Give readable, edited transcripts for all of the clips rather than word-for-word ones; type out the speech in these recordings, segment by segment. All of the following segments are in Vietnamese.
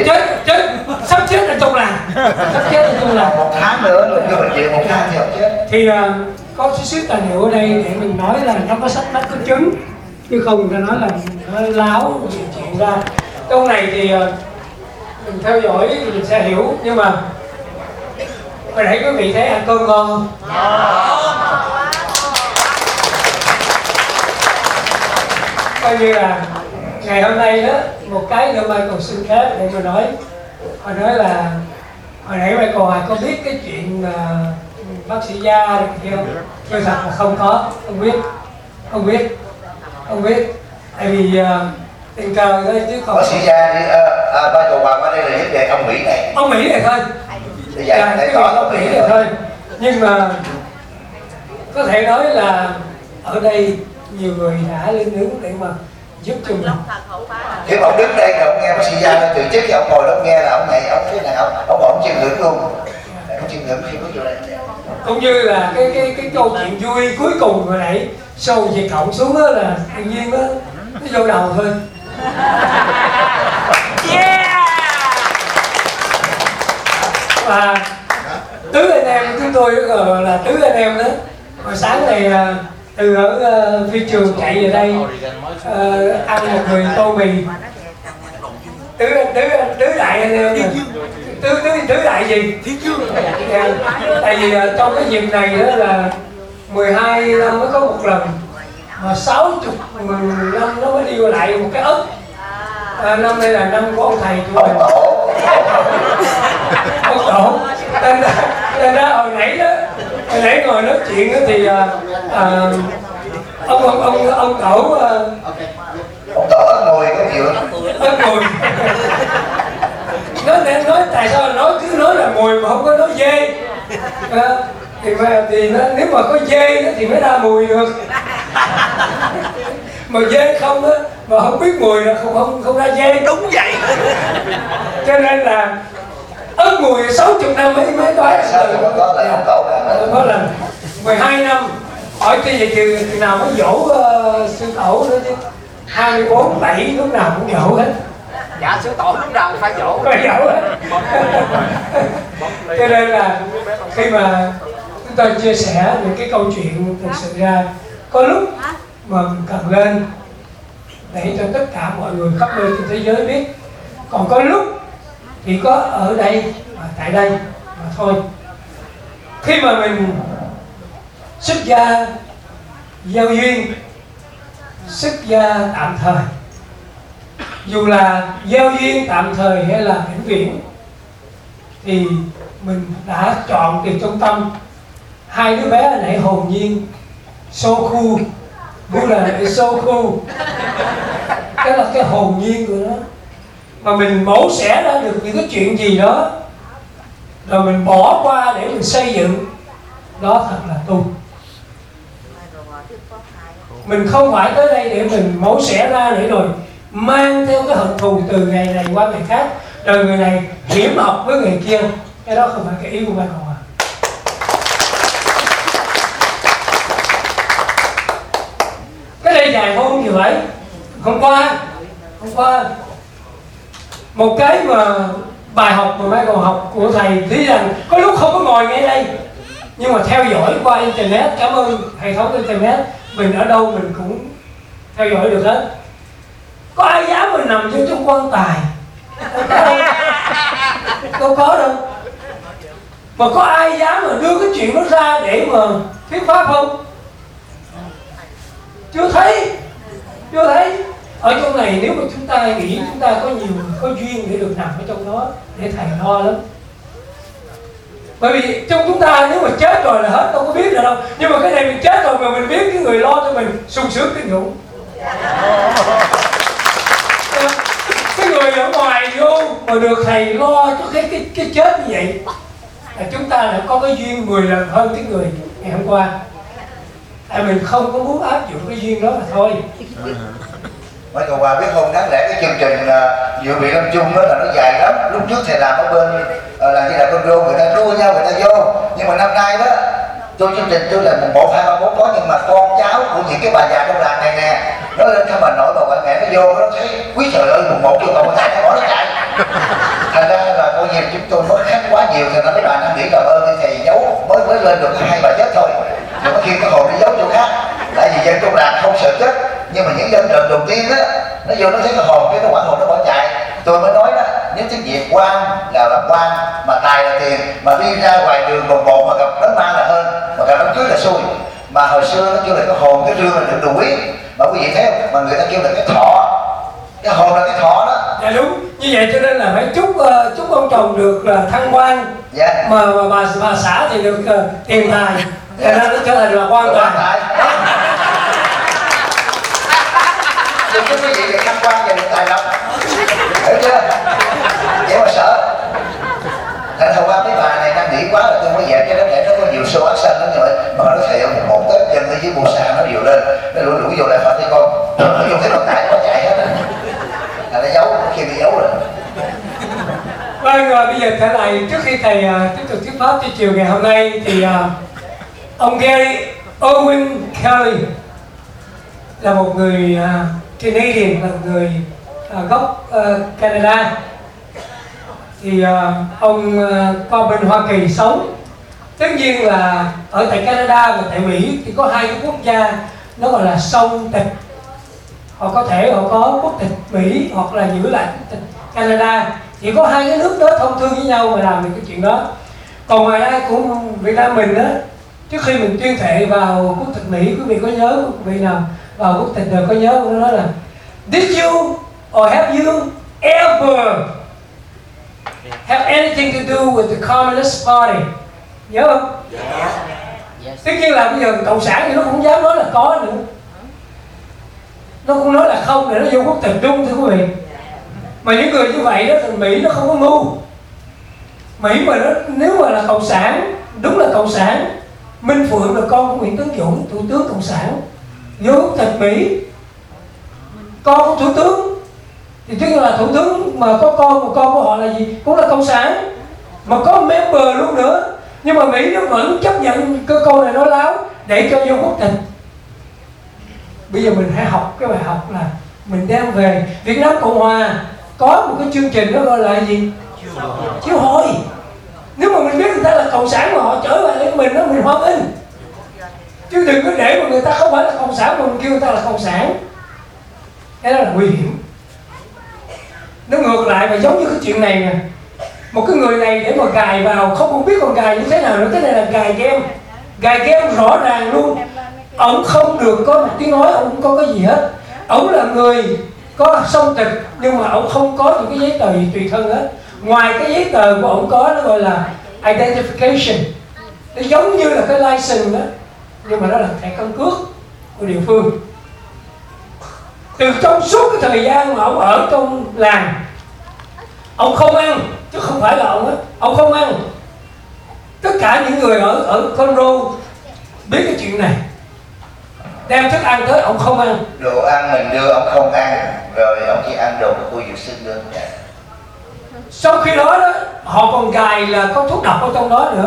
chết sắp chết ở trong làng, sắp chết ở trong làng. 1 tháng nữa rồi vô bệnh viện 1 tháng thì không chết. Thì có chút xíu tài liệu ở đây để mình nói là nó có sách mách có chứng, chứ không ta nói là nó láo chuyện ra. Câu này thì mình theo dõi thì mình sẽ hiểu, nhưng mà hồi nãy quý vị thấy ăn cơm ngon không? Coi như là ngày hôm nay đó, một cái nữa Michael xin phép để mà nói. Họ nói là hồi nãy Michael có biết cái chuyện bác sĩ Gia được kia không? Tôi thật là không có, không biết. Tại vì tình cờ thôi chứ còn. Bác sĩ Gia đi, Michael Hoàng qua đây là vấn đề ông Mỹ này. Ông Mỹ này thôi. Cái việc ông Mỹ này thôi. Nhưng mà có thể nói là ở đây nhiều người đã lên đứng để mà giúp cho mình. Nếu ông đứng đây thì ông nghe bác sĩ Gia từ trước khi ông ngồi đó ông nghe là ông này, ông thế này, ông chiêm ngưỡng luôn. Ông chiêm ngưỡng khi bước vô đây. Cũng như là cái câu chuyện vui cuối cùng hồi nãy show Việt Cộng xuống đó là tự nhiên đó nó vô đầu thôi. Và tứ anh em chúng tôi là tứ anh em đó. Hồi sáng này từ ở phi trường chạy về đây ăn một người tô mì. Tứ đại anh em tứ đại gì? Tại vì trong cái dịp này đó là 12 năm mới có một lần, mà 60 năm nó mới đi qua lại một cái ấp. Năm nay là năm của ông thầy của mình, ông Tổ. Nên ra hồi nãy ngồi nói chuyện đó thì ông Tổ ớt mùi có nhiều lắm. Ớt mùi. Nói tại sao cứ nói là mùi mà không có nói dê. Thì nếu mà có dê thì mới ra mùi được. Mà dê không á, mà không biết mùi là không ra dê. Đúng vậy. Cho nên là ớt mùi 60 năm mới nói. Sao thì có lần ông Tổ có lần 12 năm. Hỏi cái gì từ nào mới dỗ sư Tổ nữa chứ. 24, 7 lúc nào cũng dỗ hết. Dạ sư Tổ lúc nào cũng phải dỗ. Phải dỗ hết. Cho nên là khi mà chúng tôi chia sẻ những cái câu chuyện thực sự ra, có lúc mà mình cần lên để cho tất cả mọi người khắp nơi trên thế giới biết. Còn có lúc thì có ở đây và tại đây mà thôi. Khi mà mình xuất gia giao duyên, xuất gia tạm thời, dù là giao duyên tạm thời hay là vĩnh viễn, thì mình đã chọn từ trong tâm. Hai đứa bé nãy hồn nhiên Soku, vui là cái Soku, cái là cái hồn nhiên của nó, mà mình mổ xẻ ra được những cái chuyện gì đó rồi mình bỏ qua để mình xây dựng, đó thật là tu. Mình không phải tới đây để mình mổ xẻ ra để rồi mang theo cái hận thù từ ngày này qua ngày khác, rồi người này hiểm học với người kia. Cái đó không phải cái ý của Michael à. Cái đây dài hôm gì vậy? Hôm qua một cái mà bài học mà Michael học của thầy thấy rằng có lúc không có ngồi ngay đây, nhưng mà theo dõi qua internet. Cảm ơn hệ thống internet, mình ở đâu mình cũng theo dõi được hết. Có ai dám mình nằm vô trong quan tài? Đâu có đâu. Mà có ai dám mà đưa cái chuyện đó ra để mà thuyết pháp không? Chưa thấy. Ở trong này nếu mà chúng ta nghĩ chúng ta có nhiều có duyên để được nằm ở trong đó, để thầy lo lắm. Bởi vì trong chúng ta nếu mà chết rồi là hết, đâu có biết được đâu. Nhưng mà cái này mình chết rồi mà mình biết cái người lo cho mình sung sướng kinh khủng. Cái người ở ngoài vô mà được thầy lo cho cái chết như vậy là chúng ta đã có cái duyên 10 lần hơn cái người ngày hôm qua. Tại mình không có muốn áp dụng cái duyên đó mà thôi. Mấy cậu bà biết không, đáng lẽ cái chương trình dự bị Lâm Chung đó là nó dài lắm. Lúc trước thầy làm ở bên là như là con rô, người ta đua nhau người ta vô. Nhưng mà năm nay đó tôi chương trình tôi là 1, 2, 3, 4 có, nhưng mà con cháu của những cái bà già trong làng này nè, nó lên thăm bà nội bà ngoại mẹ nó vô nó thấy quý trời ơi 1 vô còn người ta nó bỏ nó chạy. kia chúng tôi nói khách quá nhiều thì mấy bạn đang nghĩ cảm ơn thầy giấu mới lên được 2 bà chết thôi, nhưng mà khi cái hồn đi giấu chỗ khác. Tại vì dân trong làng không sợ chết, nhưng mà những dân trận đầu tiên á, nó vô nó thấy cái hồn, cái nó quảng hồn nó bỏ chạy. Tôi mới nói đó, nếu tiếng Việt quan là quan, mà tài là tiền, mà đi ra ngoài đường bồng bột mà gặp đám ma là hơn, mà gặp đám cưới là xui. Mà hồi xưa nó kêu là cái hồn, cái rương là được đủ quý, mà quý vị thấy không? Mà người ta kêu là cái thọ, cái hồn là cái thọ đó. Dạ đúng, như vậy cho nên là phải chúc ông chồng được là thăng quan, Dạ. mà bà xã thì được tiền tài, cho nên nó trở thành là quan tài. Đừng có quý vị được thăng quan và được tài lộc, hiểu chưa? Vậy mà sợ. Thành hồi qua mấy bà này đang nghĩ quá là tôi mới dẹp cho nó để nó có nhiều show action lắm rồi, mà nó thầy ông một tết chân ở dưới bù xà nó điều lên, nó lủi vô lại phạt thấy con, nó dùng cái bàn tay nó chạy hết á, là nó giấu, khi bị giấu rồi. Vâng, rồi bây giờ trở lại trước khi thầy tiếp tục thuyết pháp cho chiều ngày hôm nay thì ông Gary Owen Kelly là một người Canadian, là một người gốc Canada. Thì ông qua bên Hoa Kỳ sống. Tất nhiên là ở tại Canada và tại Mỹ thì có 2 cái quốc gia nó gọi là song tịch. Họ có thể họ có quốc tịch Mỹ hoặc là giữ lại quốc tịch Canada. Chỉ có 2 cái nước đó thông thương với nhau mà làm được cái chuyện đó. Còn ngoài ra cũng Việt Nam mình đó, trước khi mình tuyên thệ vào quốc tịch Mỹ, quý vị có nhớ, quý vị nào vào quốc tịch rồi có nhớ của nó là Did you or have you ever have anything to do with the Communist Party? Nhớ không? Tất nhiên là bây giờ cộng sản thì nó cũng dám nói là có nữa, nó cũng nói là không để nó vô quốc tịch Trung, thưa quý vị. Mà những người như vậy đó thì Mỹ nó không có ngu. Mỹ mà nó nếu mà là cộng sản, đúng là cộng sản, Minh Phượng là con của Nguyễn Tấn Dũng, thủ tướng cộng sản, vô quốc tịch Mỹ, con của thủ tướng thì tức là thủ tướng mà có con của họ là gì, cũng là cộng sản, mà có member luôn nữa. Nhưng mà Mỹ nó vẫn chấp nhận cơ câu này nói láo để cho vô quốc tịch. Bây giờ mình hãy học cái bài học là mình đem về Việt Nam Cộng Hòa có một cái chương trình đó gọi là gì? Chiêu hồi. Nếu mà mình biết người ta là cộng sản mà họ trở lại với mình đó, mình hoan nghênh. Chứ đừng có để mà người ta không phải là cộng sản mà mình kêu người ta là cộng sản. Cái đó là nguy hiểm. Nó ngược lại và giống như cái chuyện này nè. Một cái người này để mà gài vào không biết còn gài như thế nào nữa. Cái này là gài game. Gài game rõ ràng luôn. Ông không được có một tiếng nói, ông không có cái gì hết. Ông là người có song tịch nhưng mà ông không có những cái giấy tờ gì tùy thân hết. Ngoài cái giấy tờ của ông có, nó gọi là identification, nó giống như là cái license đó, nhưng mà nó là thẻ căn cước của địa phương. Từ trong suốt cái thời gian mà ông ở trong làng, ông không ăn, chứ không phải là ông không ăn. Tất cả những người ở Conroe biết cái chuyện này, đem thức ăn tới ông không ăn. Đồ ăn mình đưa ông không ăn, rồi ông chỉ ăn đồ của cô Diệu Sinh đơn giản. Sau khi đó họ còn gài là có thuốc độc ở trong đó nữa.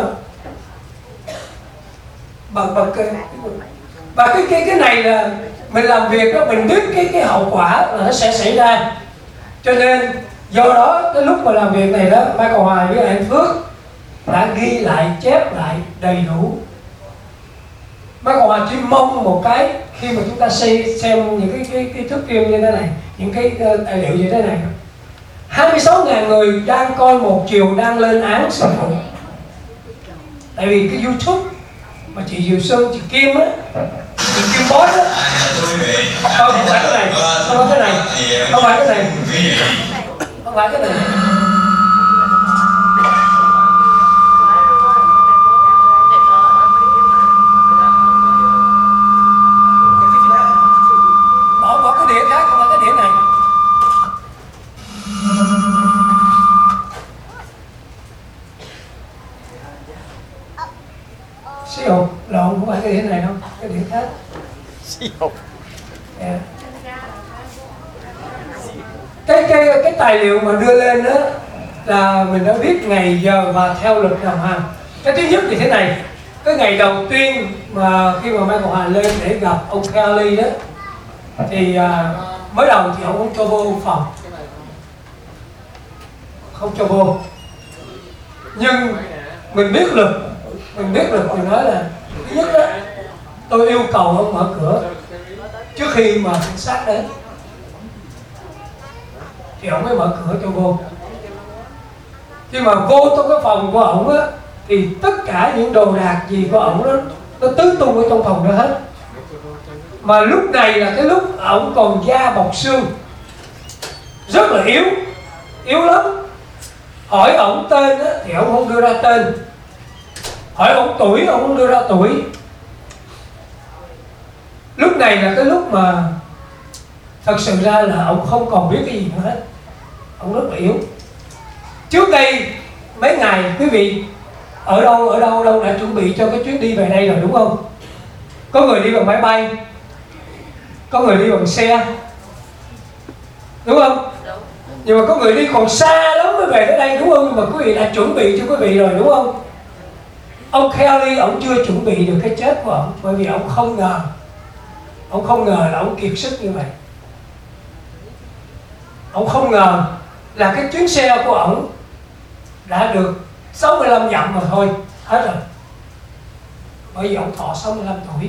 Và cái này là mình làm việc đó, mình biết cái hậu quả là nó sẽ xảy ra. Cho nên do đó cái lúc mà làm việc này đó, Mai Cầu Hoài với anh Phước đã ghi lại, chép lại đầy đủ. Mai Cầu Hoài chỉ mong một cái, khi mà chúng ta xem những cái thước phim như thế này, những cái tài liệu như thế này, 26.000 người đang coi một chiều đang lên án sư phụ. Tại vì cái YouTube mà chị Diệu Sơn, chị Kim á, chị Kim Boss á, không phải cái này, không phải cái này, không phải cái này, không phải cái này. Bỏ cái đĩa khác, không phải cái đĩa này. Siêu lộn, không phải cái đĩa này đâu, cái đĩa khác. Siêu. Yeah. Cái tài liệu mà đưa lên đó là mình đã viết ngày giờ và theo lịch đồng hành. Cái thứ nhất thì thế này, cái ngày đầu tiên mà khi mà Mai Cầu Hoài lên để gặp ông Kelly đó, thì mới đầu thì ông không cho vô phòng, không cho vô. Nhưng mình biết luật mình nói là thứ nhất đó, tôi yêu cầu ông mở cửa trước khi mà cảnh sát đến thì ông mới mở cửa cho vô. Khi mà vô trong cái phòng của ổng á thì tất cả những đồ đạc gì của ổng nó tứ tung ở trong phòng đó hết. Mà lúc này là cái lúc ổng còn da bọc xương, rất là yếu lắm. Hỏi ổng tên á thì ổng không đưa ra tên, hỏi ổng tuổi ổng không đưa ra tuổi. Lúc này là cái lúc mà thật sự ra là ổng không còn biết cái gì nữa hết, ổng rất là yếu. Trước đây mấy ngày quý vị ở đâu đã chuẩn bị cho cái chuyến đi về đây rồi đúng không? Có người đi bằng máy bay, có người đi bằng xe, đúng không? Nhưng mà có người đi còn xa lắm mới về tới đây đúng không? Nhưng mà quý vị đã chuẩn bị cho quý vị rồi đúng không? Ông Kelly ổng chưa chuẩn bị được cái chết của ổng, bởi vì ổng không ngờ là ổng kiệt sức như vậy. Ổng không ngờ là cái chuyến xe của ổng đã được 65 dặm mà thôi, hết rồi. Bởi vì ổng thọ 65 tuổi.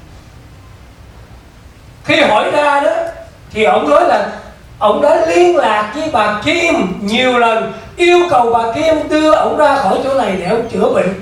Khi hỏi ra đó thì ổng nói là ổng đã liên lạc với bà Kim nhiều lần, yêu cầu bà Kim đưa ổng ra khỏi chỗ này để ổng chữa bệnh.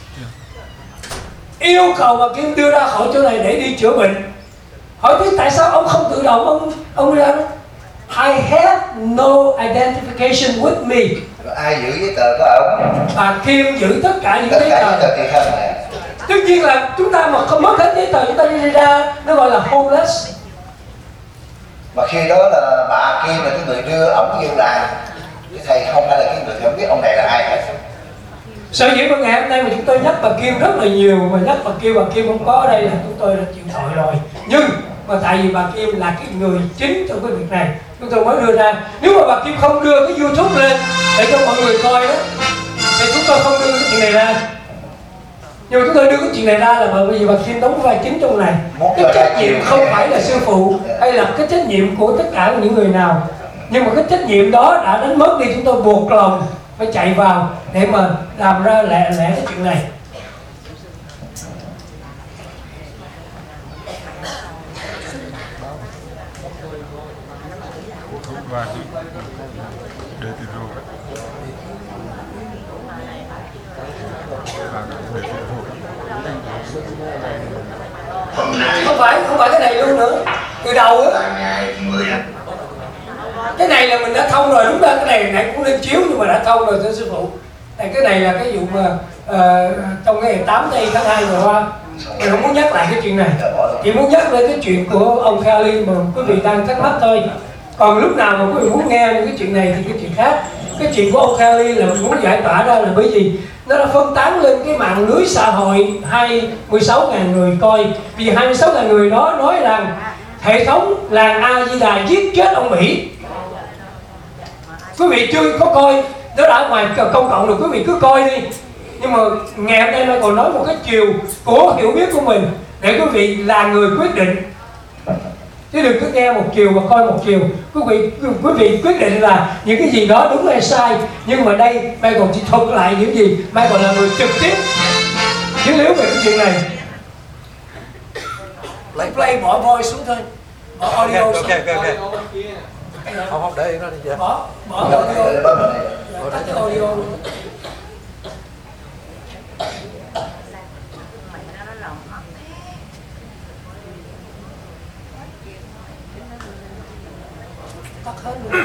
Yêu cầu bà Kim đưa ra khỏi chỗ này để đi chữa bệnh. Hỏi thế tại sao ông không tự động ông ra đó? I have no identification with me. Rồi ai giữ giấy tờ của ổng? Bà Kim giữ tất cả những giấy tờ. Tùy thân này. Tất nhiên là chúng ta mà không mất hết giấy tờ chúng ta đi ra nó gọi là homeless. Mà khi đó là bà Kim là cái người đưa ổng vô làng, chứ thầy không phải là cái người không biết ông này là ai hết. Sở dĩ vào ngày hôm nay mà chúng tôi nhắc bà Kim rất là nhiều, mà nhắc bà Kim không có ở đây là chúng tôi đã chịu tội rồi. Nhưng mà tại vì bà Kim là cái người chính trong cái việc này, chúng tôi mới đưa ra. Nếu mà bà Kim không đưa cái YouTube lên để cho mọi người coi đó thì chúng tôi không đưa cái chuyện này ra. Nhưng mà chúng tôi đưa cái chuyện này ra là bởi vì bà Kim đóng vai chính trong này. Cái trách nhiệm không phải là sư phụ hay là cái trách nhiệm của tất cả những người nào, nhưng mà cái trách nhiệm đó đã đánh mất đi, chúng tôi buộc lòng phải chạy vào để mà làm ra lẹ cái chuyện này. Không phải cái này luôn nữa. Từ đầu á, cái này là mình đã thông rồi, đúng ra cái này cũng lên chiếu nhưng mà đã thông rồi thưa sư phụ. Cái này là cái vụ mà trong cái ngày 8 tháng 2 vừa qua, mình không muốn nhắc lại cái chuyện này, chỉ muốn nhắc lên cái chuyện của ông Kelly mà quý vị đang thắc mắc thôi. Còn lúc nào mà quý vị muốn nghe những cái chuyện này thì cái chuyện khác. Cái chuyện của ông Kelly là mình muốn giải tỏa ra là bởi vì nó đã phân tán lên cái mạng lưới xã hội 16.000 người coi. Vì 26.000 người đó nói rằng hệ thống làng A Di Đà giết chết ông Mỹ. Quý vị chưa có coi, nó đã ngoài công cộng rồi, quý vị cứ coi đi. Nhưng mà ngày hôm nay nó còn nói một cái chiều của hiểu biết của mình để quý vị là người quyết định, chứ đừng cứ nghe một chiều và coi một chiều. Quý vị quyết định là những cái gì đó đúng hay sai. Nhưng mà đây Michael chỉ thuật lại những gì Michael là người trực tiếp chứ nếu về cái chuyện này. Play bỏ voice xuống thôi, bỏ audio xuống. Không để nó đi vậy. Bỏ audio. Tắt cái audio luôn. Tắt hết luôn.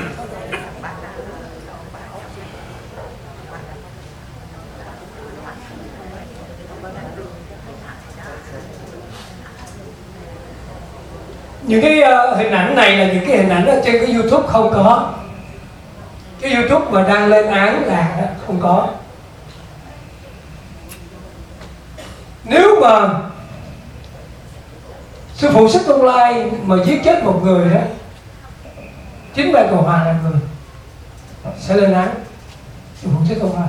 Những cái hình ảnh này là những cái hình ảnh ở trên cái YouTube không có. Cái YouTube mà đang lên án là không có. Nếu mà sư phụ Thích Tôn Lai mà giết chết một người đó, chính Michael Hòa là người sẽ lên án sư phụ Thích Tôn Lai.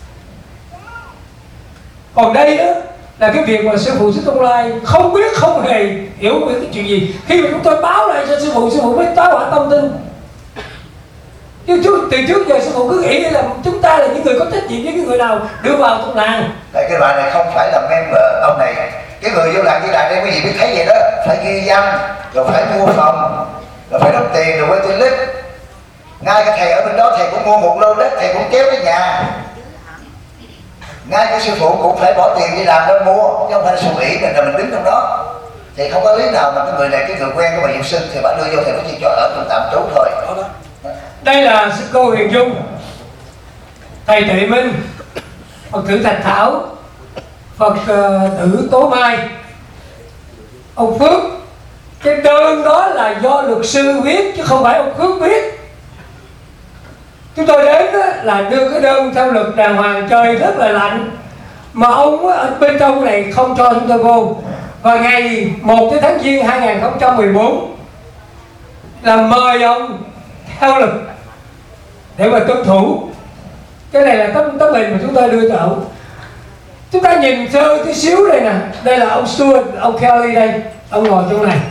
Còn đây đó là cái việc mà sư phụ Thích Tôn Lai không biết, không hề hiểu về cái chuyện gì. Khi mà chúng tôi báo lại cho sư phụ mới tá hỏa tâm tin. Chứ từ trước giờ sư phụ cứ nghĩ là chúng ta là những người có trách nhiệm với cái người nào đưa vào trong làng. Tại cái bạn này không phải là member ông này, cái người vô làng với làng đây quý vị biết thấy vậy đó, phải ghi danh, rồi phải mua phòng, rồi phải đóng tiền, rồi quay tiền lít. Ngay cái thầy ở bên đó thầy cũng mua một lô đất, thầy cũng kéo đến nhà. Ngay cái sư phụ cũng phải bỏ tiền đi làm đó mua, chứ không phải là suy nghĩ mình là mình đứng trong đó. Thì không có lý nào mà cái người này, cái người quen của bà Diệu Sinh thì bà đưa vô thầy nói chuyện cho ở trong tạm trú thôi. Đây là sư cô Huyền Dung, thầy Tuệ Minh, Phật tử Thạch Thảo, Phật tử Tố Mai, ông Phước. Cái đơn đó là do luật sư viết chứ không phải ông Phước viết. Chúng tôi đến là đưa cái đơn theo luật đàng hoàng, trời rất là lạnh mà ông ở bên trong này không cho chúng tôi vô. Và ngày 1 tháng Giêng 2014 là mời ông theo luật để mà tuân thủ. Cái này là tấm hình mà chúng tôi đưa cho ông. Chúng ta nhìn sơ tí xíu đây nè, đây là ông Stuart, ông Kelly đây, ông ngồi trong này.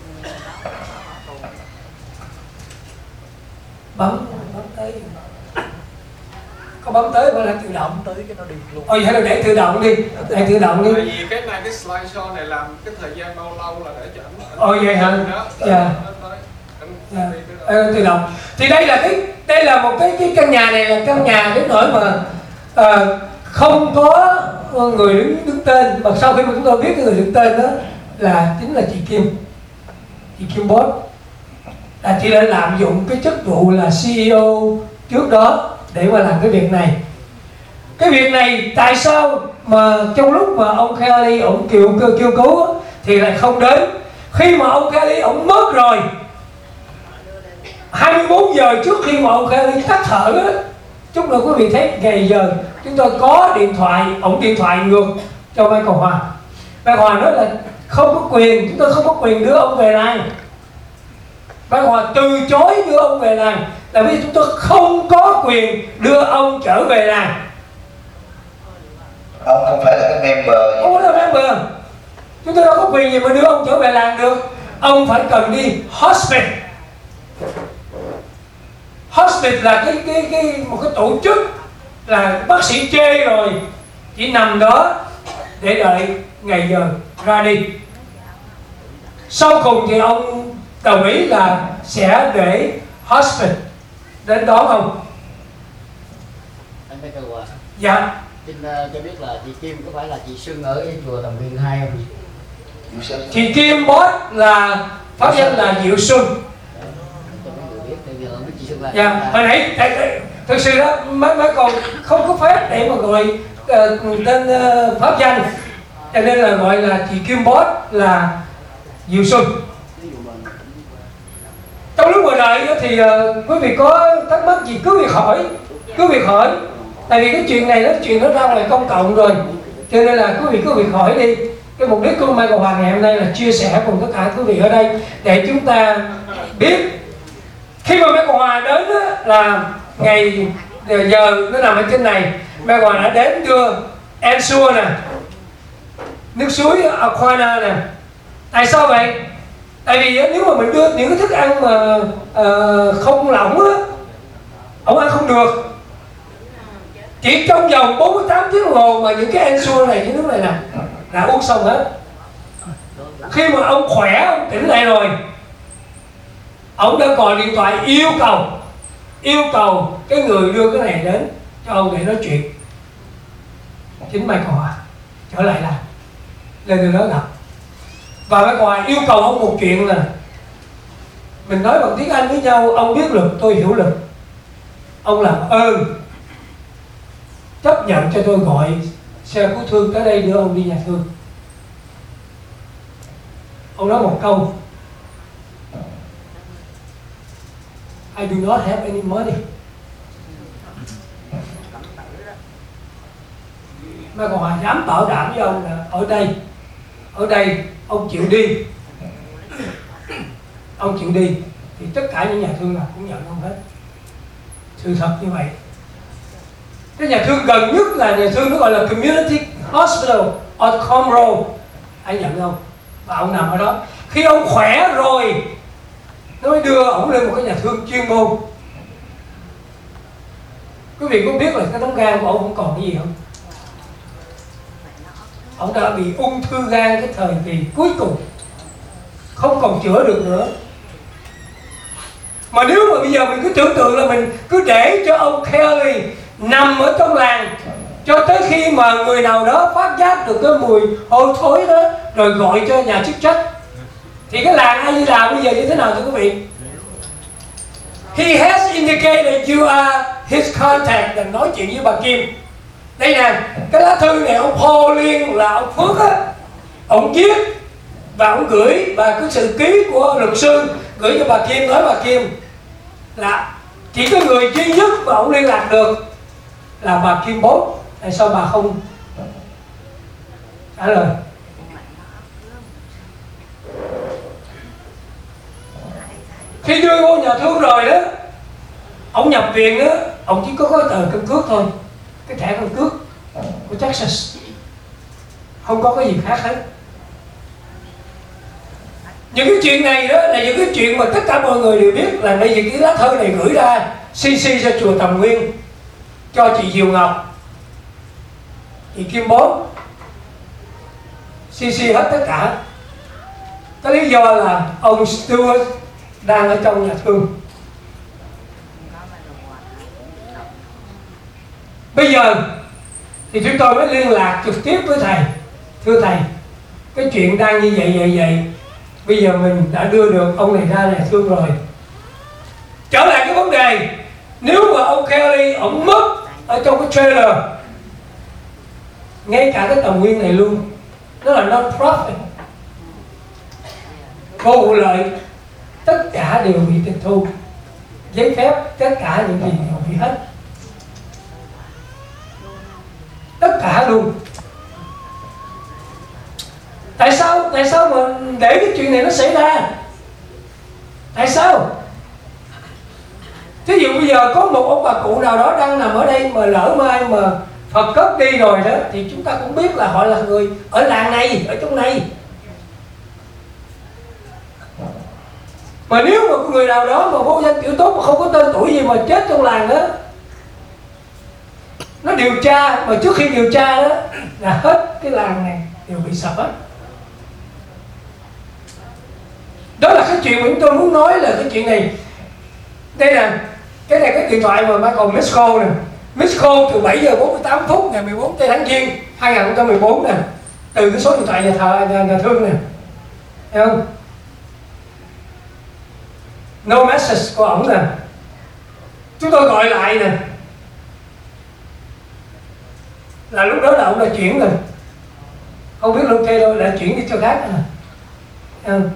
Bấm tới, có bấm tới phải là tự động tới cái nó đi luôn. Ôi vậy là để tự động đi, để tự động đi. Tại vì cái này cái slideshow này làm cái thời gian bao lâu là để cho ảnh. Ôi vậy hả? Dạ. Tự động. Thì đây là một cái căn nhà này là căn nhà đến nỗi mà không có người đứng tên, mà sau khi mà chúng tôi biết cái người đứng tên đó là chính là chị Kim Boss. Là chị đã lạm dụng cái chức vụ là CEO trước đó để mà làm cái việc này. Cái việc này tại sao mà trong lúc mà ông Kelly ông kêu cứu thì lại không đến? Khi mà ông Kelly ông mất rồi, 24 giờ trước khi mà ông Kelly tắt thở đó, chúc mừng quý vị thấy ngày giờ chúng tôi có điện thoại, ông điện thoại ngược cho Michael Hòa. Michael Hòa nói là không có quyền, chúng tôi không có quyền đưa ông về làng. Michael Hòa từ chối đưa ông về làng là vì chúng tôi không có quyền đưa ông trở về làng. Ông không phải là cái member. Không phải là member. Chúng tôi đâu có quyền gì mà đưa ông trở về làng được. Ông phải cần đi hospice. Hospice là một cái tổ chức là bác sĩ chê rồi, chỉ nằm đó để đợi ngày giờ ra đi. Sau cùng thì ông đồng ý là sẽ để hospice đến đón ông. Anh Michael Hòa. Dạ. Xin cho biết là chị Kim có phải là chị Xuân ở cái chùa Tầm Biên 2 không? Chị Kim Boss là pháp danh là Diệu Xuân. Cho mấy người biết, tại vì không biết chị Xuân là. Dạ, hồi nãy thực sự đó mấy còn không có phép để mà gọi tên pháp danh, cho nên là gọi là chị Kim Boss là Diệu Xuân. Trong lúc ngồi đợi thì quý vị có thắc mắc gì cứ việc hỏi, tại vì cái chuyện này nó ra ngoài công cộng rồi, cho nên là quý vị cứ việc hỏi đi. Cái mục đích của Michael Hòa ngày hôm nay là chia sẻ cùng tất cả quý vị ở đây để chúng ta biết khi mà Michael Hòa đến là ngày giờ nó nằm ở trên này. Michael Hòa đã đến đưa Ensure nè, nước suối Aquana nè. Tại sao vậy? Tại vì nếu mà mình đưa những cái thức ăn mà không lỏng á, ông ăn không được. Chỉ trong vòng 48 tiếng đồng hồ mà những cái Ensure này, những nước này nè là uống xong hết. Khi mà ông khỏe, ông tỉnh lại rồi, ông đã gọi điện thoại yêu cầu cái người đưa cái này đến cho ông để nói chuyện. Chính Michael Hòa trở lại là lên từ đó gặp. Và Michael Hòa yêu cầu ông một chuyện là mình nói bằng tiếng Anh với nhau, ông biết luật, tôi hiểu luật. Ông làm ơn chấp nhận cho tôi gọi xe cứu thương tới đây đưa ông đi nhà thương. Ông nói một câu: I do not have any money. Michael Hòa dám bảo đảm với ông là ở đây ông chịu đi. Ông chịu đi thì tất cả những nhà thương nào cũng nhận ông hết. Sự thật như vậy. Cái nhà thương gần nhất là nhà thương nó gọi là Community Hospital on Comro. Anh nhận không? Và ông nằm ở đó. Khi ông khỏe rồi nó mới đưa ông lên một cái nhà thương chuyên môn. Quý vị có biết là cái tấm gan của ông không còn cái gì không? Ông đã bị ung thư gan cái thời kỳ cuối cùng, không còn chữa được nữa. Mà nếu mà bây giờ mình cứ tưởng tượng là mình cứ để cho ông Kelly nằm ở trong làng cho tới khi mà người nào đó phát giác được cái mùi hôi thối đó rồi gọi cho nhà chức trách, thì cái làng ai đi làm bây giờ như thế nào thưa quý vị? He has indicated you are his contact, là nói chuyện với bà Kim. Đây nè, cái lá thư này ông Paul Liên là ông Phước á, ông viết và ông gửi, và cái sự ký của luật sư gửi cho bà Kim, nói bà Kim là chỉ có người duy nhất mà ông liên lạc được là bà Kim Bốt. Tại sao bà không trả lời? Khi đưa vô nhà thương rồi đó, ông nhập viện đó, ông chỉ có cái tờ căn cước thôi, cái thẻ căn cước của Texas, không có cái gì khác hết. Những cái chuyện này đó là những cái chuyện mà tất cả mọi người đều biết, là bây giờ cái lá thư này gửi ra CC cho chùa Tầm Nguyên, cho chị Diệu Ngọc, chị Kim Bốn, CC hết tất cả. Cái lý do là ông Stewart đang ở trong nhà thương. Bây giờ thì chúng tôi mới liên lạc trực tiếp với thầy. Thưa thầy, cái chuyện đang như vậy, bây giờ mình đã đưa được ông này ra nhà thương rồi. Trở lại cái vấn đề, nếu mà ông Kelly ông mất ở trong cái trailer, ngay cả cái Tầm Nguyên này luôn, nó là non-profit, vô vụ lợi, tất cả đều bị tịch thu, giấy phép, tất cả những gì đều bị hết, tất cả luôn. Tại sao mà để cái chuyện này nó xảy ra? Tại sao? Thí dụ bây giờ có một ông bà cụ nào đó đang nằm ở đây mà lỡ mai mà Phật cất đi rồi đó, thì chúng ta cũng biết là họ là người ở làng này, ở trong này. Mà nếu mà người nào đó mà vô danh tiểu tốt mà không có tên tuổi gì mà chết trong làng đó, nó điều tra, mà trước khi điều tra đó là hết cái làng này đều bị sập hết. Đó là cái chuyện mà chúng tôi muốn nói, là cái chuyện này. Đây nè, cái điện thoại mà Michael Misko nè, Misko từ 7 giờ 48 phút ngày 14 tháng Giêng 2014 nè, từ cái số điện thoại nhà thương nè, thấy không? No message của ổng nè. Chúng tôi gọi lại nè, là lúc đó là ổng đã chuyển rồi, không biết lúc đâu đã chuyển đi cho khác nè. Thấy không?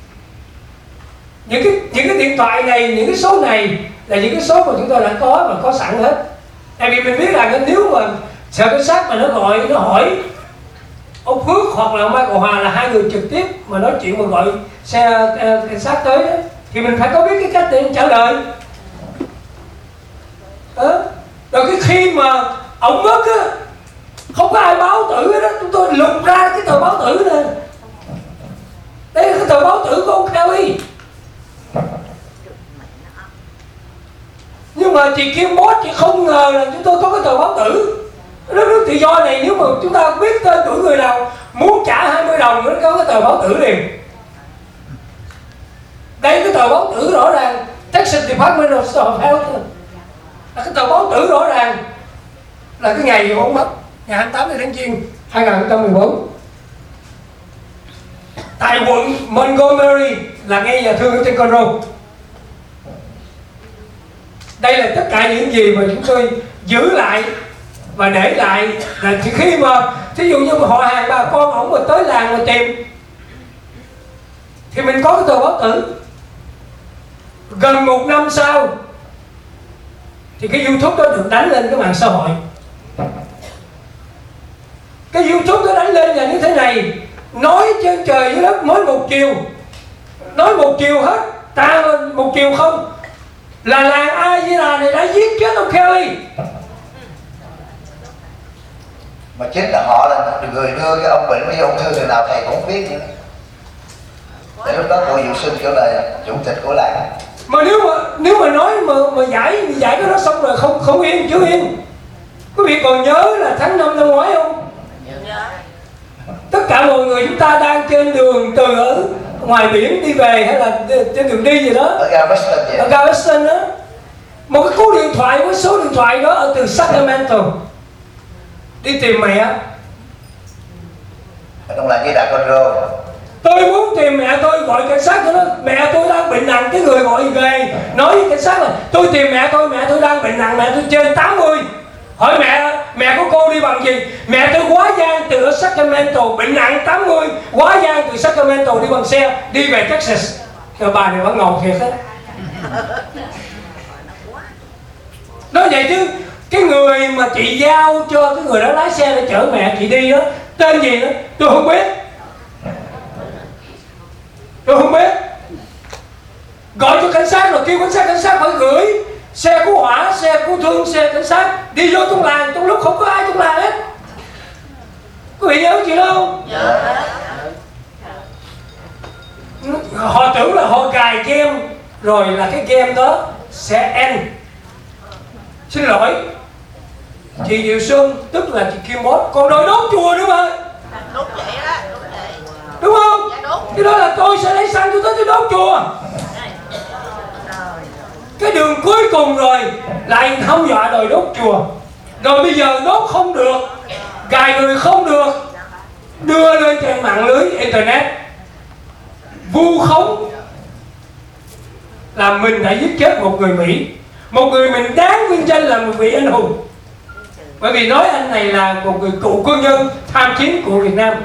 Những cái điện thoại này, những cái số này là những cái số mà chúng tôi đã có và có sẵn hết. Tại vì mình biết là nếu mà sở cảnh sát mà nó gọi, nó hỏi ông Phước hoặc là ông Mai Cầu Hòa là hai người trực tiếp mà nói chuyện, mà gọi xe cảnh sát tới đó, thì mình phải có biết cái cách để trả lời. Rồi cái khi mà ông mất á, không có ai báo tử đó, chúng tôi lục ra cái tờ báo tử này. Đây là cái tờ báo tử của ông Kelly. Nhưng mà chị Kim Bốt, chị không ngờ là chúng tôi có cái tờ báo tử. Đất nước tự do này, nếu mà chúng ta biết tên tuổi người nào muốn trả 20 đồng nó có cái tờ báo tử liền. Đây cái tờ báo tử rõ ràng, Texas Department of Health, là cái tờ báo tử rõ ràng là cái ngày ông mất, ngày 28 tháng Giêng 2014, tại quận Montgomery, là ngay nhà thương ở trên Conroe. Đây là tất cả những gì mà chúng tôi giữ lại và để lại, là khi mà thí dụ như mà họ hàng bà con ổng mà tới làng mà tìm thì mình có cái tờ báo tử. Gần 1 năm sau thì cái YouTube đó được đánh lên cái mạng xã hội. Cái YouTube nó đánh lên là như thế này, nói trên trời dưới đất, nói một chiều, nói một chiều hết, ta một chiều không, là làng ai với là này đã giết chết ông Kelly. Mà chính là họ là người đưa cái ông bệnh với ung thư từ nào thầy cũng không biết nữa. Để lúc đó cô Diệu Sinh trở lại chủ tịch của làng. Mà nếu mà nói mà giải cái đó xong rồi không yên chưa yên. Quý vị còn nhớ là tháng 5 năm ngoái không? Tất cả mọi người chúng ta đang trên đường từ ở ngoài biển đi về hay là trên đường đi gì đó ở ga Western đó, một cái cú điện thoại với số điện thoại đó ở từ Sacramento đi tìm mẹ. ở trong làng Di Đà Congo. Tôi muốn tìm mẹ tôi, gọi cảnh sát cho nó, mẹ tôi đang bệnh nặng. Cái người gọi về nói với cảnh sát là tôi tìm mẹ tôi đang bệnh nặng, mẹ tôi trên 80. Hỏi mẹ của cô đi bằng gì? Mẹ tôi quá giang từ ở Sacramento, bệnh nặng 80, quá giang từ Sacramento đi bằng xe đi về Texas. Rồi bà này vẫn ngầu thiệt á. Nói vậy chứ cái người mà chị giao cho cái người đó lái xe để chở mẹ chị đi đó, tên gì đó tôi không biết. Gọi cho cảnh sát rồi kêu cảnh sát phải gửi xe cứu hỏa, xe cứu thương, xe cảnh sát đi vô trong làng trong lúc không có ai trong làng hết. Quý vị nhớ chuyện đó không? Họ tưởng là họ cài game rồi là cái game đó sẽ end. Xin lỗi chị Diệu Xuân, tức là chị Kim Bốt, còn đòi đốt chùa nữa mà. Đúng vậy đó, đúng không? Dạ đúng. Cái đó là tôi sẽ lấy xăng tôi tới tôi đốt chùa. Cái đường cuối cùng rồi lại hăm dọa đòi đốt chùa. Rồi bây giờ đốt không được, gài người không được, đưa lên trên mạng lưới internet vu khống là mình đã giết chết một người Mỹ, một người mình đáng vinh danh là một vị anh hùng, bởi vì nói anh này là một người cựu quân nhân tham chiến của Việt Nam.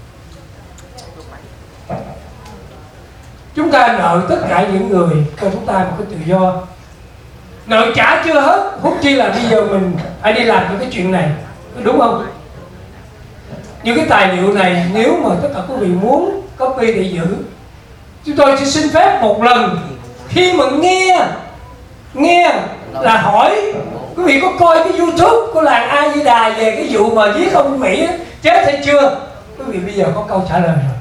Chúng ta nợ tất cả những người cho chúng ta một cái tự do, nợ trả chưa hết, huống chi là bây giờ mình phải đi làm những cái chuyện này, đúng không? Những cái tài liệu này nếu mà tất cả quý vị muốn copy để giữ, chúng tôi chỉ xin phép một lần khi mà nghe là hỏi quý vị có coi cái YouTube của làng A Di Đà về cái vụ mà giết ông Mỹ chết hay chưa? Quý vị bây giờ có câu trả lời rồi.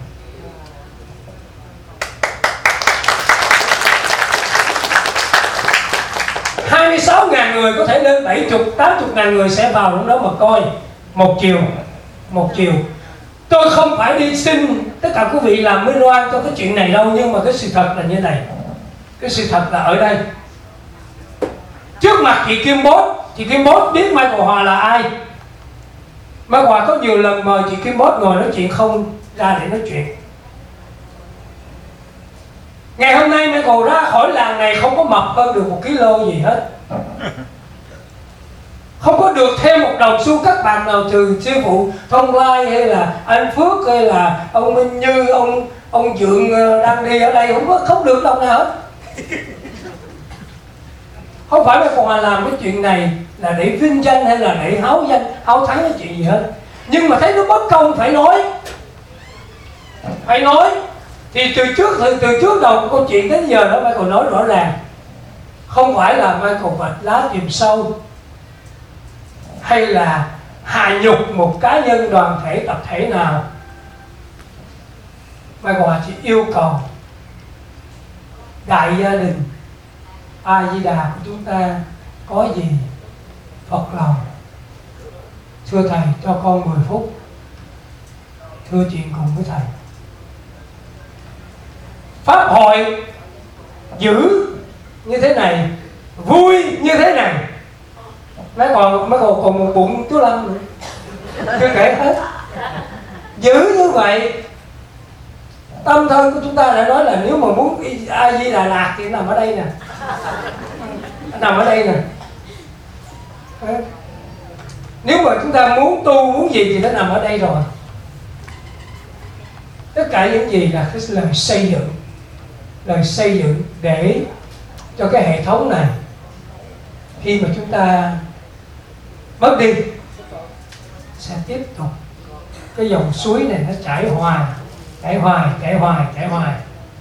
Hai 26.000 người có thể lên 70-80.000 người sẽ vào trong đó mà coi một chiều. Tôi không phải đi xin tất cả quý vị làm minh oan cho cái chuyện này đâu, nhưng mà cái sự thật là như này. Cái sự thật là ở đây. Trước mặt chị Kim Bốt biết Michael Hòa là ai. Michael Hòa có nhiều lần mời chị Kim Bốt ngồi nói chuyện không ra để nói chuyện. Ngày hôm nay Michael ra khỏi làng này không có mập hơn được 1 kg gì hết, không có được thêm một đồng xu cắt bạc nào trừ sư phụ Thông Lai hay là anh Phước hay là ông Minh Như, ông Dượng đang đi ở đây, không được đồng nào hết. Không phải Michael Hòa làm cái chuyện này là để vinh danh hay là để háo thắng cái chuyện gì hết, nhưng mà thấy nó bất công phải nói. Thì từ trước đầu câu chuyện đến giờ đó Michael nói rõ ràng, không phải là Michael vạch lá tìm sâu hay là hạ nhục một cá nhân, đoàn thể, tập thể nào. Michael chỉ yêu cầu đại gia đình A Di Đà của chúng ta có gì Phật lòng, thưa thầy cho con 10 phút thưa chuyện cùng với thầy. Pháp hội giữ như thế này, vui như thế này, mấy còn một bụng Tú Lâm nữa, chưa kể hết. Giữ như vậy, tâm thân của chúng ta đã nói là nếu mà muốn A Di Đà Lạt thì nằm ở đây nè, Nếu mà chúng ta muốn tu, muốn gì thì nó nằm ở đây rồi. Tất cả những gì là cái lời xây dựng để cho cái hệ thống này khi mà chúng ta mất đi sẽ tiếp tục, cái dòng suối này nó chảy hoài.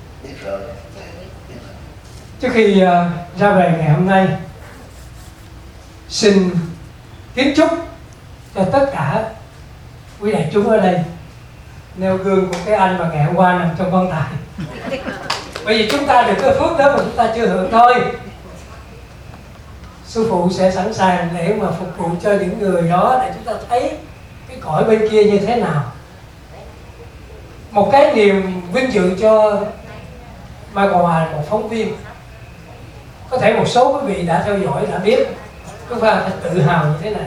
Trước khi ra về ngày hôm nay, xin kính chúc cho tất cả quý đại chúng ở đây nêu gương của cái anh mà ngày hôm qua nằm trong quan tài. Bởi vì chúng ta được cái phước đó mà chúng ta chưa hưởng thôi. sư phụ sẽ sẵn sàng để mà phục vụ cho những người đó, để chúng ta thấy cái cõi bên kia như thế nào. Một cái niềm vinh dự cho Michael Hòa là một phóng viên. Có thể một số quý vị đã theo dõi, đã biết chúng ta phải tự hào như thế này.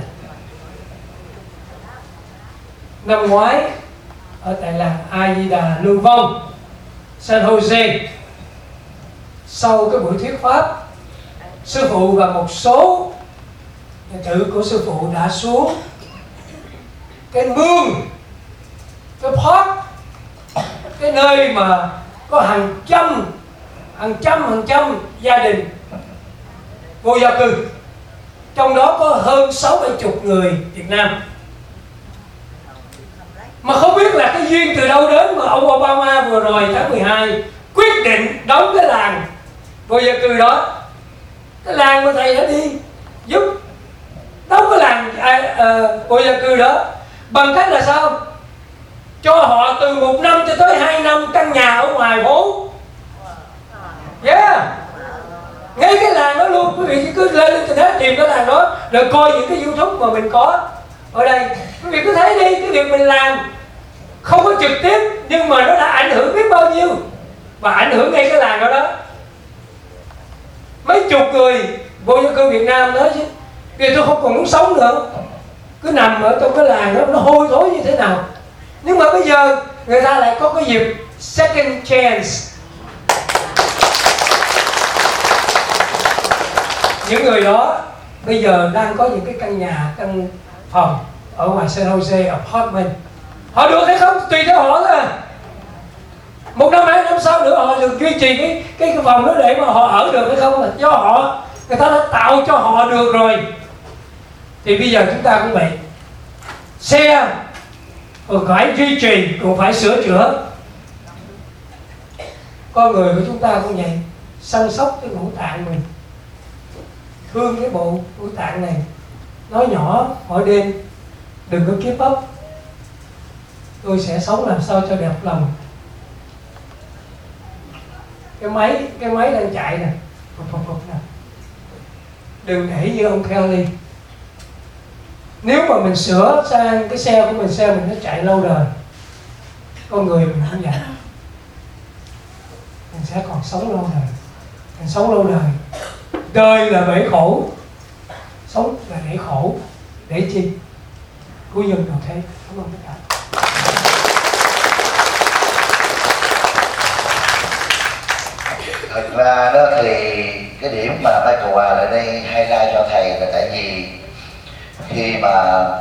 Năm ngoái ở tại làng A Di Đà Lưu Vong, San Jose, sau cái buổi thuyết pháp, sư phụ và một số đệ tử của sư phụ đã xuống cái mương, cái park, cái nơi mà có hàng trăm gia đình vô gia cư, trong đó có hơn 60-70 người Việt Nam. Mà không biết là cái duyên từ đâu đến mà ông Obama vừa rồi tháng 12 quyết định đóng cái làng vô gia cư đó. Cái làng mà thầy đã đi giúp đóng cái làng vô gia cư đó bằng cách là sao? Cho họ từ 1 năm cho tới 2 năm căn nhà ở ngoài phố. Yeah, ngay cái làng đó luôn. Quý vị cứ lên internet tìm cái làng đó rồi coi những cái YouTube mà mình có ở đây. Quý vị cứ thấy đi, cái việc mình làm không có trực tiếp nhưng mà nó đã ảnh hưởng biết bao nhiêu, và ảnh hưởng ngay cái làng đó đó. Mấy chục người vô gia cư Việt Nam nói chứ vì tôi không còn muốn sống nữa, cứ nằm ở trong cái làng đó, nó hôi thối như thế nào. Nhưng mà bây giờ người ta lại có cái dịp second chance. Những người đó bây giờ đang có những cái căn nhà, căn phòng ở ngoài San Jose apartment. Họ được hay không tùy theo họ thôi. 1 năm 2 năm sau nữa họ được duy trì cái phòng đó để mà họ ở được hay không là do họ, người ta đã tạo cho họ được rồi. Thì bây giờ chúng ta cũng vậy, xe còn phải duy trì, còn phải sửa chữa. Con người của chúng ta cũng vậy, săn sóc cái ngũ tạng mình, thương cái bộ ngũ tạng này. Nói nhỏ mỗi đêm đừng có keep up, tôi sẽ sống làm sao cho đẹp lòng. Cái máy đang chạy nè, nè, đừng để như ông Kelly. Nếu mà mình sửa sang cái xe của mình, xe mình nó chạy lâu đời, con người mình không vậy, mình sẽ còn sống lâu đời. Mình sống lâu đời, đời là bể khổ, sống là để khổ, để chi? Của dân đầu thế. Cảm ơn tất cả. Thật ra đó thì cái điểm mà Michael Hòa lại đây highlight cho thầy là tại vì khi mà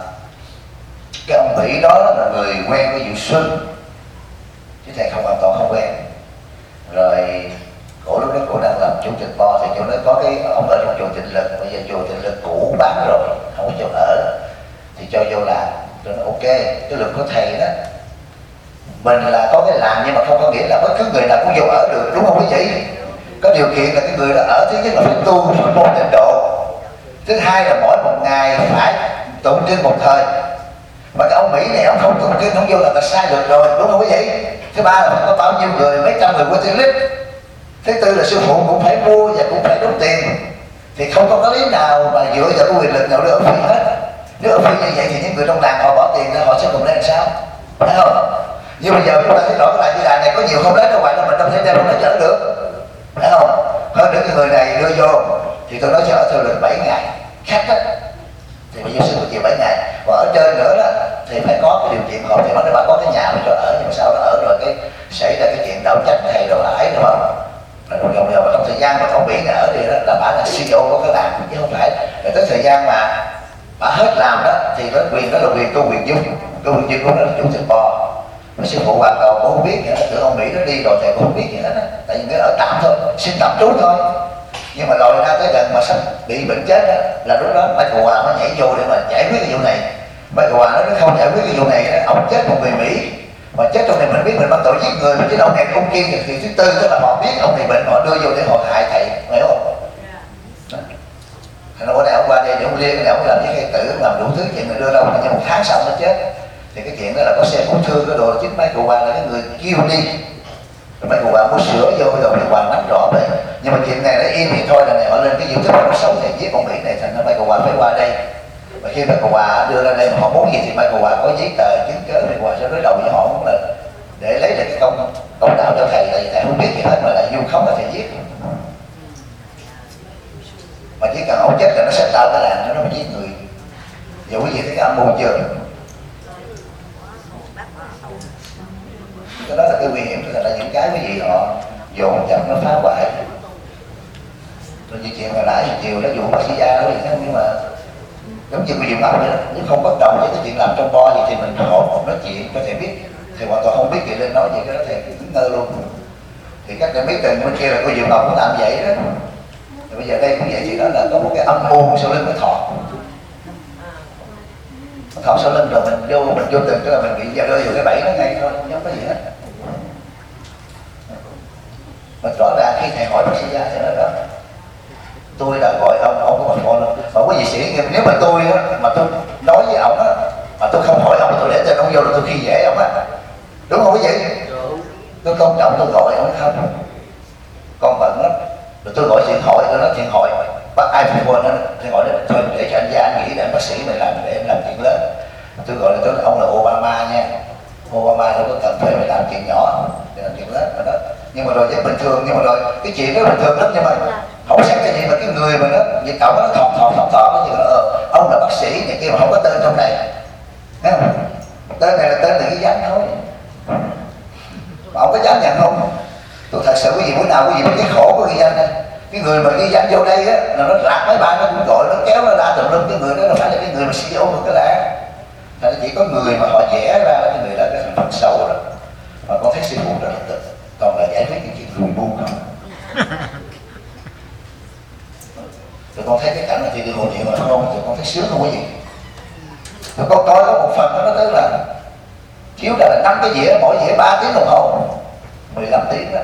cái ông Mỹ đó là người quen với Diệu Xuân chứ thầy hoàn toàn không quen. Rồi cổ lúc đó cổ đang làm chủ tịch bo thì chỗ đó có cái ông ở trong chùa Tịnh Lực, bây giờ chùa Tịnh Lực cũ bán rồi không có chỗ ở thì cho vô làm. Rồi ok, cái luật của thầy đó mình là có cái làm nhưng mà không có nghĩa là bất cứ người nào cũng vô ở được, đúng không quý vị? Có điều kiện là cái người đó ở, thứ nhất là phải tu pháp môn tịnh độ, thứ hai là mỗi một ngày phải tụng kinh một thời. Mà cái ông Mỹ này ông không tụng kinh không vô là sai được rồi, đúng không quý vị? Thứ ba là phải có bao nhiêu người, mấy trăm người qua tiếng lít. Thứ tư là sư phụ cũng phải mua và cũng phải đóng tiền. Thì không có lý nào mà dựa vào cái quyền lực nào để ở phi hết. Nếu ở phi như vậy thì những người trong làng họ bỏ tiền ra họ sẽ cùng lên làm sao? Phải không? Nhưng bây giờ chúng ta thấy rõ cái làng này có nhiều không đến đâu phải là mình không thể đem nó chở được, phải không? Hơn nữa cái người này đưa vô thì tôi nói cho ở theo lịch 7 ngày khách á, thì bây giờ sư phụ chịu 7 ngày. Và ở trên nữa đó thì phải có cái điều kiện họ thì nó có cái nhà để cho ở, nhưng mà sau đó ở rồi cái xảy ra cái chuyện đảo trách hay đồ ái đúng không? Rồi trong thời gian mà không bị ở thì đó là bà là CEO của cái làng chứ không phải. Rồi tới thời gian mà bà hết làm đó thì cái quyền đó là quyền cô quyền dung, cô quyền dung cũng là chủ tịch bo. Mà sư phụ hoàn toàn cũng không biết nữa, tưởng ông Mỹ nó đi rồi thầy cũng không biết gì hết á, tại vì nó ở tạm thôi, xin tạm trú thôi. Nhưng mà lòi ra tới gần mà sắp bị bệnh chết đó, là lúc đó Michael Hòa mới nhảy vô để mà giải quyết cái vụ này. Michael Hòa nó không giải quyết cái vụ này, ông chết một người Mỹ mà chết trong này mình biết mình bắt tội giết người, mà chứ ông này ông kia thì thứ tư tức là họ biết ông này bệnh họ đưa vô để họ hại thầy, hiểu không? Thành ra bữa nay ông qua đây để ông riêng cái này ông làm với khai tử, làm đủ thứ chuyện người đưa đâu, nhưng 1 tháng sau nó chết. Thì cái chuyện đó là có xe cứu thương cái đồ, chính Michael Hòa là cái người kêu đi rồi mấy cô bà mua sữa vô rồi mấy hoàng nắm rõ vậy. Nhưng mà chuyện này nó im thì thôi, là này họ lên cái diện tích nó xấu thì giết con Mỹ này, thành ra mấy cô bà phải qua đây. Và khi mấy cô bà đưa ra đây mà họ muốn gì thì mấy cô bà có giấy tờ chứng cớ, mấy cô bà sẽ đối đầu với họ cũng là để lấy lại cái công đạo cho thầy, tại thầy không biết gì hết mà lại vu khống là thầy giết. Mà chỉ cần ổng chết là nó sẽ tạo cái làng cho nó mà giết người. Giờ quý vị thấy cái âm mưu chưa? Cái đó là cái nguy hiểm, tức là những cái quý vị họ dồn dập nó phá hoại. Rồi như chuyện hồi nãy chiều nó vụ bác sĩ gia đó, nhưng mà giống như quý vị ngọc vậy đó, nếu không bất đồng với cái chuyện làm trong bo gì thì mình hỏi một nói chuyện có thể biết, thì hoàn toàn không biết gì lên nói gì cái đó thì cứng ngơ luôn. Thì các bạn biết rằng bên kia là cô Diệu Ngọc cũng làm vậy đó. Thì bây giờ đây cũng vậy, thì đó là có một cái âm mưu sau lưng cái Thọ. Thọ sau lưng rồi mình vô tình tức là mình bị rơi vào cái bẫy nó ngay thôi, không có gì hết. Mình rõ ràng khi thầy hỏi bác sĩ gia thì nói đó, tôi đã gọi ông có bằng con luôn. Mà quý vị sĩ nếu mà tôi mà tôi nói với ông á mà tôi không hỏi ông, tôi để tên ông vô rồi tôi khi dễ ông á, đúng không quý vị? Tôi tôn trọng, tôi gọi ông không, con bận lắm. Rồi tôi gọi điện thoại, tôi nói điện thoại bắt ai phụ quên nó, tôi gọi nó thôi để cho anh gia anh nghĩ để bác sĩ này làm, để em làm chuyện lớn. Tôi gọi là tôi ông là Obama nha, Obama đâu có cần phải làm chuyện nhỏ để làm chuyện lớn mà đó. Nhưng mà rồi rất bình thường, nhưng mà rồi cái chuyện đó bình thường lắm, nhưng mà không xét cái gì mà cái người mà nó dịch cậu nó thọ cái gì đó ông là bác sĩ này kia mà không có tên trong này, thấy không? Tên này là tên là cái danh thôi, mà ông có dám nhận không? Tôi thật sự cái gì bữa nào cái gì cái khổ của ghi danh này, cái người mà ghi danh vô đây á là nó lạc máy bay nó cũng gọi nó kéo nó ra tùm lum, cái người đó là phải là cái người mà CEO của cái làng. Thành chỉ có người mà họ vẽ ra cái người đó cái thành phần xấu đó. Mà con thấy sư phụ rất là tự, còn là giải quyết những chuyện rùi bu không. Rồi con thấy cái cảnh này thì được hội niệm mà không, thì con thấy sướng không có gì. Rồi con coi có một phần nó tức là chiếu ra là 5 cái dĩa, mỗi dĩa 3 tiếng đồng hồ, 15 tiếng đó.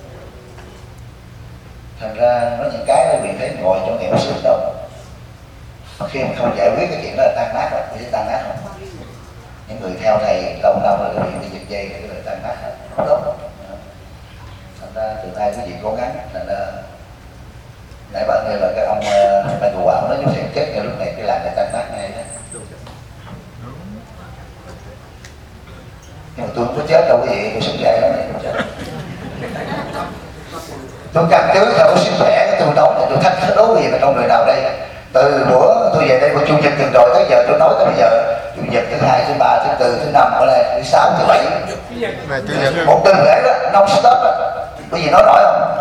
Thành ra nó những cái nó bị thấy ngồi trong niệm sướng đâu. Khi mà không giải quyết cái chuyện đó là tan nát rồi, có thể tan nát không? Những người theo thầy lâu lâu là bị cái giật dây cái lời tan nát không tốt. Thành ra từ nay quý vị cố gắng là nãy bạn nghe là cái ông Ban Thủ Quảng nói sẽ chết ngay lúc này cái làng này tan nát ngay đó. Nhưng mà tôi không có chết đâu quý vị, tôi sống dậy lắm này, không chết. Tôi căn cứ theo cái sức khỏe tôi nói là tôi thách đố gì mà trong người nào đây. Từ bữa tôi về đây của chủ nhật tuần rồi tới giờ tôi nói tới bây giờ chủ nhật thứ 2, thứ 3, thứ 4, thứ 5, thứ 6, thứ 7 một tuần lễ đó non stop đó. Có gì nói nổi không?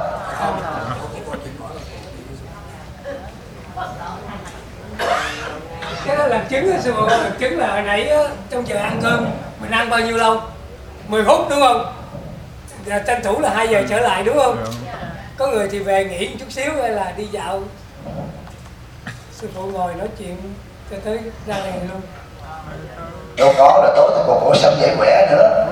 Cái đó làm chứng á sư phụ, làm chứng là hồi nãy á, trong giờ ăn cơm mình ăn bao nhiêu lâu? 10 phút đúng không? Giờ tranh thủ là 2 giờ trở lại đúng không? Có người thì về nghỉ một chút xíu hay là đi dạo. Sư phụ ngồi nói chuyện cho tới ra này luôn. Đâu có, rồi tối tôi còn có sâm dễ khỏe nữa.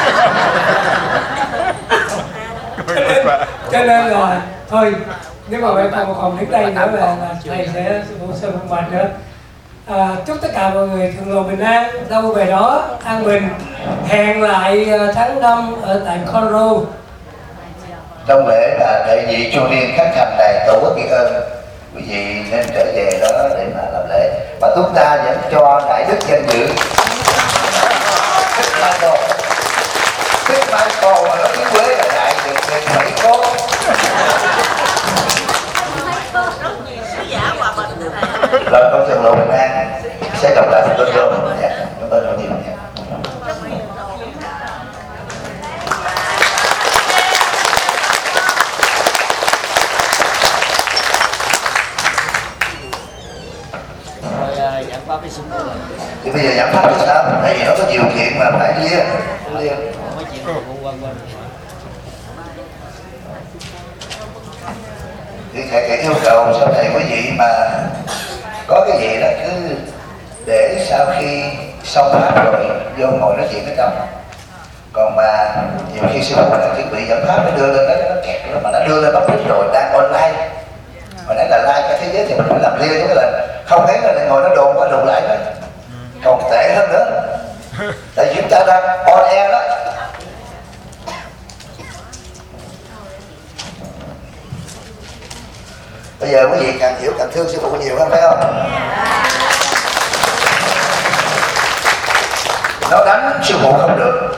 cho nên là thôi, nếu mà bạn còn một phòng đứng đây nữa là thầy sẽ sư phụ sẽ một mệt nữa. Chúc tất cả mọi người thường lộ bình an, đâu về đó an bình. Hẹn lại tháng 5 ở tại Conroe. Trong lễ là đại vị Chu Liên khánh thành đài tổ quốc biết ơn, quý vị nên trở về đó để mà làm lễ. Và chúng ta vẫn cho đại đức danh dự Thích Michael. Thích Michael mà nó tiếng Quế là đại được đến 7 cốt. Rồi con thường lộ bình an sẽ gặp lại chúng tôi rồi. Chúng tôi nói nhiều nha. Thì bây giờ giảm pháp là sao? Tại vì nó có điều kiện mà phải lia. Thì thầy yêu cầu sau này quý vị mà có cái gì đó cứ để sau khi xong pháp rồi vô ngồi nói chuyện ở trong. Còn mà nhiều khi sư phụ đã chuẩn bị giảm pháp nó đưa lên đó nó kẹt lắm, mà đã đưa lên public rồi đang online. Mà nãy là like cả thế giới thì mình phải làm lia, giống là không thấy là lại ngồi nó đồn quá đồn lại đó. Còn tệ hơn nữa, tại vì chúng ta đang on air đó, nó đánh sư phụ không được,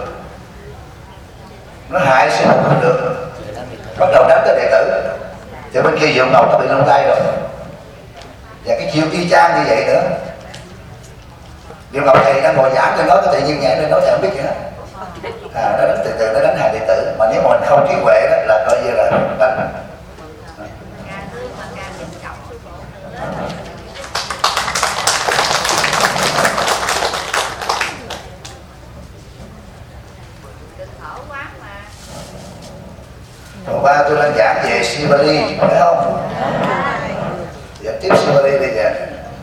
nó hại sư phụ không được, bắt đầu đánh tới đệ tử. Thì bên kia Diệu Ngọc nó bị lung tay rồi, và cái chiêu y chang như vậy nữa. Diệu Ngọc thầy đang ngồi giảng cho nó, cái tự nhiên nhảy lên nói thầy không biết gì hết. Nó đánh từ từ, nó đánh hai đệ tử, mà nếu mà mình không trí huệ đó là coi như là đánh. Hôm qua tôi đang giảng về Sivali, phải không? Giảng tiếp Sivali bây giờ.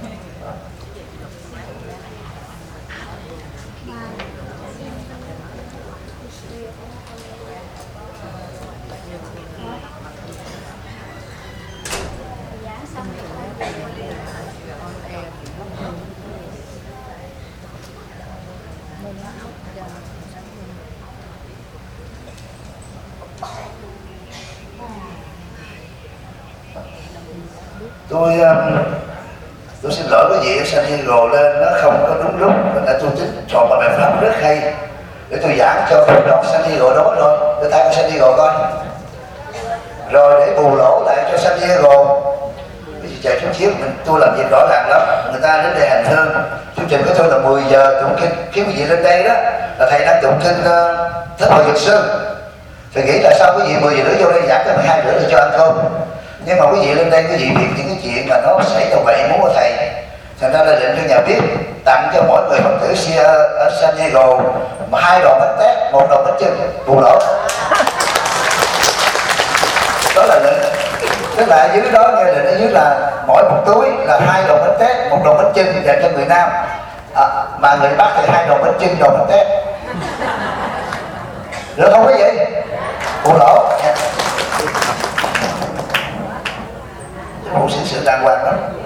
Tôi xin lỗi quý vị, San Diego lên nó không có đúng lúc, mình đã tôi tính chọn một bài pháp rất hay để tôi giảng cho cộng đồng San Diego đó rồi, đưa tay cho San Diego coi, rồi để bù lỗ lại cho San Diego. Quý vị chạy chút xíu, tôi làm việc rõ ràng lắm, người ta đến đây hành hương, chương trình của tôi là 10 giờ tụng kinh, khi quý vị lên đây đó là thầy đang tụng kinh Thích Hội Dược Sư, thầy nghĩ là sao quý vị 10 giờ rưỡi vô đây giảng tới 12 rưỡi để cho ăn cơm. Nhưng mà quý vị lên đây quý vị biết những cái chuyện mà nó xảy ra vậy muốn của thầy, thành ra là định cho nhà biết tặng cho mỗi người Phật tử xe ở San Diego mà 2 đòn bánh tét, 1 đòn bánh chưng, bù lỗ. Đó là định, tức là ở dưới đó nghe định ở dưới là mỗi một túi là 2 đòn bánh tét, 1 đòn bánh chưng dành cho người Nam, mà người Bắc thì 2 đòn bánh chưng, đòn bánh tét. Được không quý vị? Bù lỗ. Bộ xử sự đàng hoàng lắm.